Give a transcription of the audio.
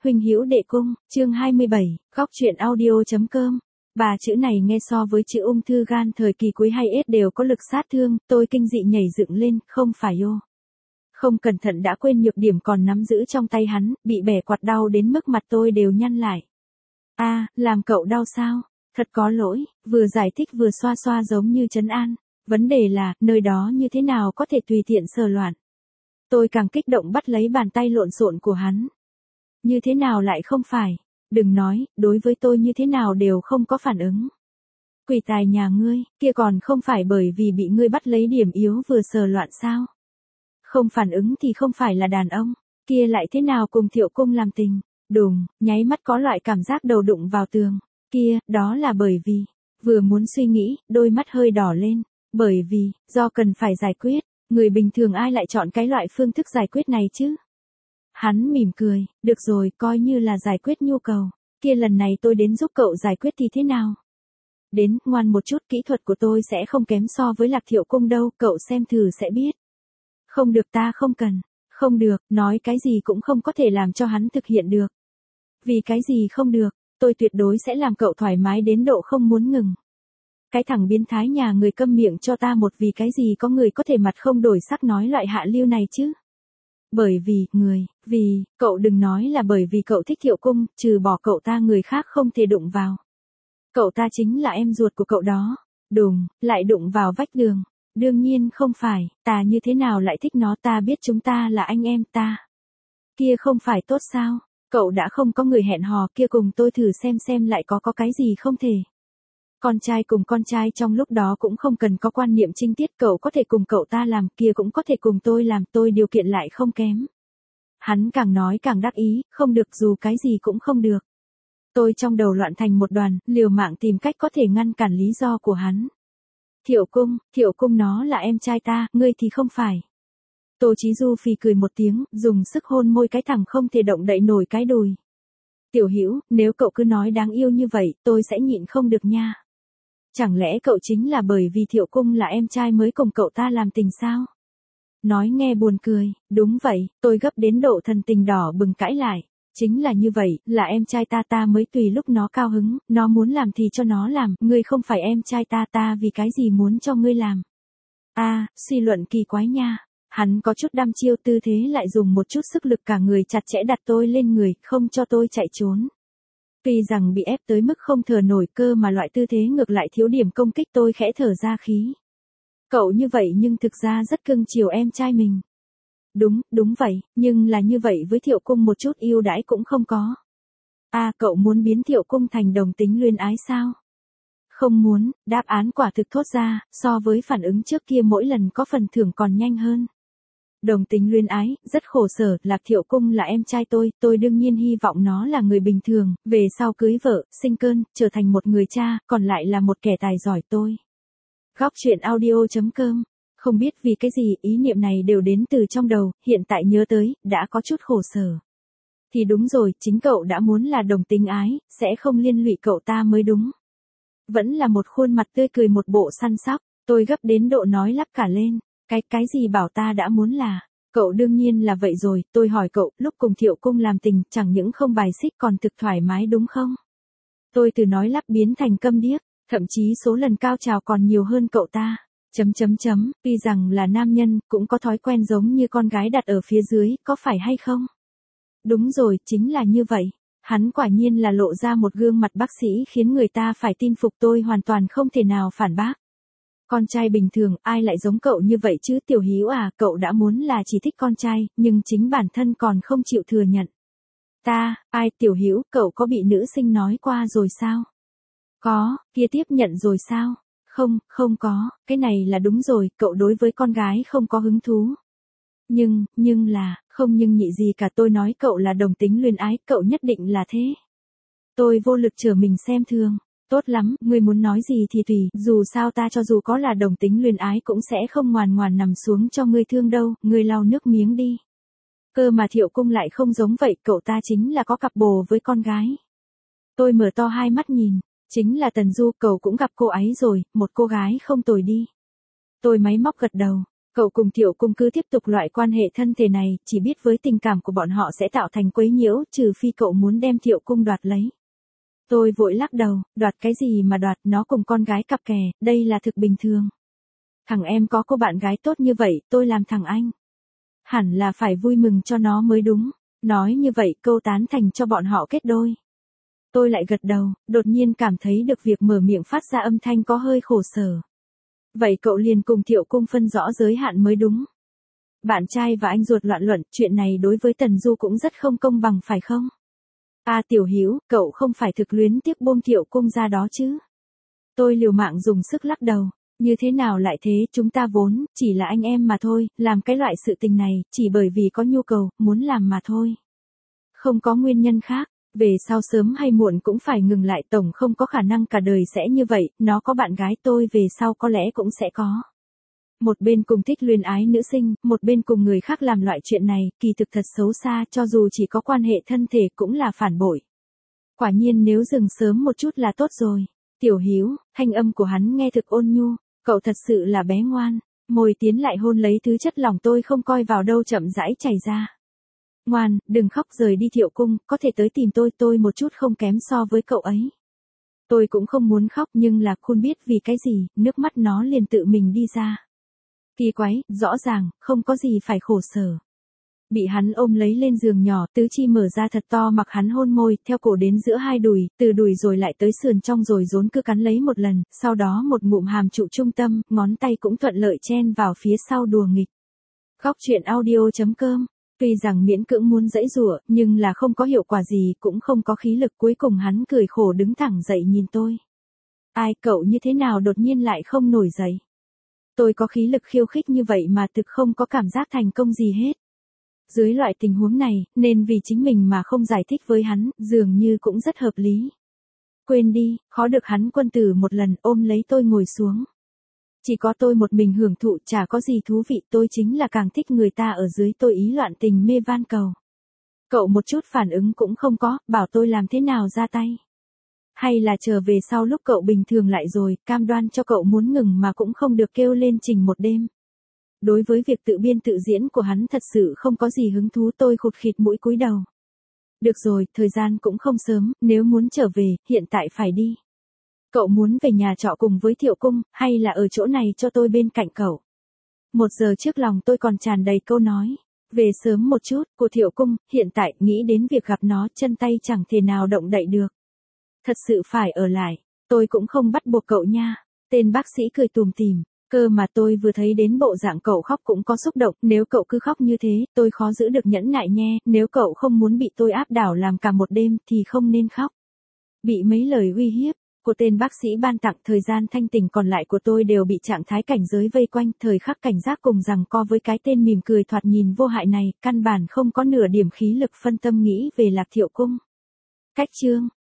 Huynh hữu đệ cung, chương 27, góc truyện audio.com. Bà chữ này nghe so với chữ ung thư gan thời kỳ cuối hay ít đều có lực sát thương, tôi kinh dị nhảy dựng lên, không phải ô. Không cẩn thận đã quên nhược điểm còn nắm giữ trong tay hắn, bị bẻ quạt đau đến mức mặt tôi đều nhăn lại. Làm cậu đau sao? Thật có lỗi, vừa giải thích vừa xoa xoa giống như trấn an. Vấn đề là, nơi đó như thế nào có thể tùy tiện sờ loạn. Tôi càng kích động bắt lấy bàn tay lộn xộn của hắn. Như thế nào lại không phải? Đừng nói, đối với tôi như thế nào đều không có phản ứng. Quỷ tài nhà ngươi, kia còn không phải bởi vì bị ngươi bắt lấy điểm yếu vừa sờ loạn sao? Không phản ứng thì không phải là đàn ông, kia lại thế nào cùng Thiệu Cung làm tình? Đùng, nháy mắt có loại cảm giác đầu đụng vào tường. Kia, đó là bởi vì, vừa muốn suy nghĩ, đôi mắt hơi đỏ lên. Bởi vì, do cần phải giải quyết, người bình thường ai lại chọn cái loại phương thức giải quyết này chứ? Hắn mỉm cười, được rồi, coi như là giải quyết nhu cầu. Kia lần này tôi đến giúp cậu giải quyết thì thế nào? Đến, ngoan một chút, kỹ thuật của tôi sẽ không kém so với Lạc Thiệu Cung đâu, cậu xem thử sẽ biết. Không được, ta không cần. Không được, nói cái gì cũng không có thể làm cho hắn thực hiện được. Vì cái gì không được, tôi tuyệt đối sẽ làm cậu thoải mái đến độ không muốn ngừng. Cái thằng biến thái nhà người câm miệng cho ta một, vì cái gì có người có thể mặt không đổi sắc nói loại hạ lưu này chứ? Bởi vì, cậu đừng nói là bởi vì cậu thích Thiệu Cung, trừ bỏ cậu ta người khác không thể đụng vào. Cậu ta chính là em ruột của cậu đó. Đùng, lại đụng vào vách đường. Đương nhiên không phải, ta như thế nào lại thích nó, ta biết chúng ta là anh em ta. Kia không phải tốt sao? Cậu đã không có người hẹn hò, kia cùng tôi thử xem lại có cái gì không thể. Con trai cùng con trai trong lúc đó cũng không cần có quan niệm trinh tiết, cậu có thể cùng cậu ta làm, kia cũng có thể cùng tôi làm, tôi điều kiện lại không kém. Hắn càng nói càng đắc ý, không được, dù cái gì cũng không được. Tôi trong đầu loạn thành một đoàn, liều mạng tìm cách có thể ngăn cản lý do của hắn. Thiệu Cung nó là em trai ta, ngươi thì không phải. Tô Chí Du phì cười một tiếng, dùng sức hôn môi cái thằng không thể động đậy nổi cái đùi. Tiểu Hữu, nếu cậu cứ nói đáng yêu như vậy, tôi sẽ nhịn không được nha. Chẳng lẽ cậu chính là bởi vì Thiệu Cung là em trai mới cùng cậu ta làm tình sao? Nói nghe buồn cười, đúng vậy, tôi gấp đến độ thần tình đỏ bừng cãi lại. Chính là như vậy, là em trai ta mới tùy lúc nó cao hứng, nó muốn làm thì cho nó làm, ngươi không phải em trai ta vì cái gì muốn cho ngươi làm. Suy luận kỳ quái nha. Hắn có chút đăm chiêu, tư thế lại dùng một chút sức lực, cả người chặt chẽ đặt tôi lên người, không cho tôi chạy trốn. Tuy rằng bị ép tới mức không thở nổi, cơ mà loại tư thế ngược lại thiếu điểm công kích, tôi khẽ thở ra khí. Cậu như vậy nhưng thực ra rất cưng chiều em trai mình. Đúng vậy, nhưng là như vậy với Thiệu Cung một chút ưu đãi cũng không có. Cậu muốn biến Thiệu Cung thành đồng tính luyến ái sao? Không muốn, đáp án quả thực thốt ra, so với phản ứng trước kia mỗi lần có phần thưởng còn nhanh hơn. Đồng tính luyến ái, rất khổ sở, Lạc Thiệu Cung là em trai tôi đương nhiên hy vọng nó là người bình thường, về sau cưới vợ, sinh cơn, trở thành một người cha, còn lại là một kẻ tài giỏi tôi. Góc truyện audio.com. Không biết vì cái gì, ý niệm này đều đến từ trong đầu, hiện tại nhớ tới, đã có chút khổ sở. Thì đúng rồi, chính cậu đã muốn là đồng tính ái, sẽ không liên lụy cậu ta mới đúng. Vẫn là một khuôn mặt tươi cười, một bộ săn sóc, tôi gấp đến độ nói lắp cả lên. Cái gì bảo ta đã muốn là, cậu đương nhiên là vậy rồi, tôi hỏi cậu, lúc cùng Thiệu Cung làm tình, chẳng những không bài xích còn thực thoải mái đúng không? Tôi từ nói lắp biến thành câm điếc, thậm chí số lần cao trào còn nhiều hơn cậu ta. Tuy rằng là nam nhân, cũng có thói quen giống như con gái đặt ở phía dưới, có phải hay không? Đúng rồi, chính là như vậy. Hắn quả nhiên là lộ ra một gương mặt bác sĩ khiến người ta phải tin phục, tôi hoàn toàn không thể nào phản bác. Con trai bình thường, ai lại giống cậu như vậy chứ? Tiểu Hữu cậu đã muốn là chỉ thích con trai, nhưng chính bản thân còn không chịu thừa nhận. Tiểu Hữu, cậu có bị nữ sinh nói qua rồi sao? Có, kia tiếp nhận rồi sao? Không có, cái này là đúng rồi, cậu đối với con gái không có hứng thú. Không nhưng nhị gì cả, tôi nói cậu là đồng tính luyến ái, cậu nhất định là thế. Tôi vô lực trở mình xem thường. Tốt lắm, ngươi muốn nói gì thì tùy, dù sao ta cho dù có là đồng tính luyến ái cũng sẽ không ngoan ngoãn nằm xuống cho ngươi thương đâu, ngươi lau nước miếng đi. Cơ mà Thiệu Cung lại không giống vậy, cậu ta chính là có cặp bồ với con gái. Tôi mở to hai mắt nhìn, chính là Tần Du, cậu cũng gặp cô ấy rồi, một cô gái không tồi đi. Tôi máy móc gật đầu, Cậu cùng Thiệu Cung cứ tiếp tục loại quan hệ thân thể này, chỉ biết với tình cảm của bọn họ sẽ tạo thành quấy nhiễu, trừ phi cậu muốn đem Thiệu Cung đoạt lấy. Tôi vội lắc đầu, đoạt cái gì mà đoạt, nó cùng con gái cặp kè, đây là thực bình thường. Thằng em có cô bạn gái tốt như vậy, tôi làm thằng anh. Hẳn là phải vui mừng cho nó mới đúng. Nói như vậy câu tán thành cho bọn họ kết đôi. Tôi lại gật đầu, đột nhiên cảm thấy được việc mở miệng phát ra âm thanh có hơi khổ sở. Vậy cậu liền cùng Thiệu Cung phân rõ giới hạn mới đúng. Bạn trai và anh ruột loạn luận, chuyện này đối với Tần Du cũng rất không công bằng phải không? À Tiểu Hữu, cậu không phải thực luyến tiếc buông Thiệu Cung ra đó chứ? Tôi liều mạng dùng sức lắc đầu. Như thế nào lại thế, chúng ta vốn chỉ là anh em mà thôi, làm cái loại sự tình này, chỉ bởi vì có nhu cầu, muốn làm mà thôi. Không có nguyên nhân khác, về sau sớm hay muộn cũng phải ngừng lại, tổng không có khả năng cả đời sẽ như vậy, nó có bạn gái, tôi về sau có lẽ cũng sẽ có. Một bên cùng thích luyến ái nữ sinh, một bên cùng người khác làm loại chuyện này, kỳ thực thật xấu xa, cho dù chỉ có quan hệ thân thể cũng là phản bội. Quả nhiên nếu dừng sớm một chút là tốt rồi. Tiểu Hữu, thanh âm của hắn nghe thực ôn nhu, cậu thật sự là bé ngoan, môi tiến lại hôn lấy thứ chất lòng tôi không coi vào đâu chậm rãi chảy ra. Ngoan, đừng khóc, rời đi Thiệu Cung, có thể tới tìm tôi một chút không kém so với cậu ấy. Tôi cũng không muốn khóc nhưng là Khôn biết vì cái gì, nước mắt nó liền tự mình đi ra. Kỳ quái, rõ ràng, không có gì phải khổ sở. Bị hắn ôm lấy lên giường nhỏ, tứ chi mở ra thật to mặc hắn hôn môi, theo cổ đến giữa hai đùi, từ đùi rồi lại tới sườn trong rồi rốn cứ cắn lấy một lần, sau đó một ngụm hàm trụ trung tâm, ngón tay cũng thuận lợi chen vào phía sau đùa nghịch. Góc truyện audio.com. Tuy rằng miễn cưỡng muốn giãy giụa, nhưng là không có hiệu quả gì, cũng không có khí lực, cuối cùng hắn cười khổ đứng thẳng dậy nhìn tôi. Ai, cậu như thế nào đột nhiên lại không nổi dậy? Tôi có khí lực khiêu khích như vậy mà thực không có cảm giác thành công gì hết. Dưới loại tình huống này, nên vì chính mình mà không giải thích với hắn, dường như cũng rất hợp lý. Quên đi, khó được hắn quân tử một lần, ôm lấy tôi ngồi xuống. Chỉ có tôi một mình hưởng thụ, chả có gì thú vị, tôi chính là càng thích người ta ở dưới tôi ý loạn tình mê van cầu. Cậu một chút phản ứng cũng không có, bảo tôi làm thế nào ra tay. Hay là chờ về sau lúc cậu bình thường lại rồi, cam đoan cho cậu muốn ngừng mà cũng không được kêu lên trình một đêm. Đối với việc tự biên tự diễn của hắn thật sự không có gì hứng thú, tôi khụt khịt mũi cúi đầu. Được rồi, thời gian cũng không sớm, nếu muốn trở về, hiện tại phải đi. Cậu muốn về nhà trọ cùng với Thiệu Cung, hay là ở chỗ này cho tôi bên cạnh cậu? 1 giờ trước lòng tôi còn tràn đầy câu nói. Về sớm một chút, của Thiệu Cung, hiện tại nghĩ đến việc gặp nó, chân tay chẳng thể nào động đậy được. Thật sự phải ở lại, tôi cũng không bắt buộc cậu nha. Tên bác sĩ cười tủm tỉm. Cơ mà tôi vừa thấy đến bộ dạng cậu khóc cũng có xúc động, nếu cậu cứ khóc như thế, tôi khó giữ được nhẫn nại nhe, nếu cậu không muốn bị tôi áp đảo làm cả một đêm thì không nên khóc. Bị mấy lời uy hiếp của tên bác sĩ ban tặng, thời gian thanh tỉnh còn lại của tôi đều bị trạng thái cảnh giới vây quanh, thời khắc cảnh giác cùng giằng co với cái tên mỉm cười thoạt nhìn vô hại này, căn bản không có nửa điểm khí lực phân tâm nghĩ về Lạc Thiệu Cung. Cách chương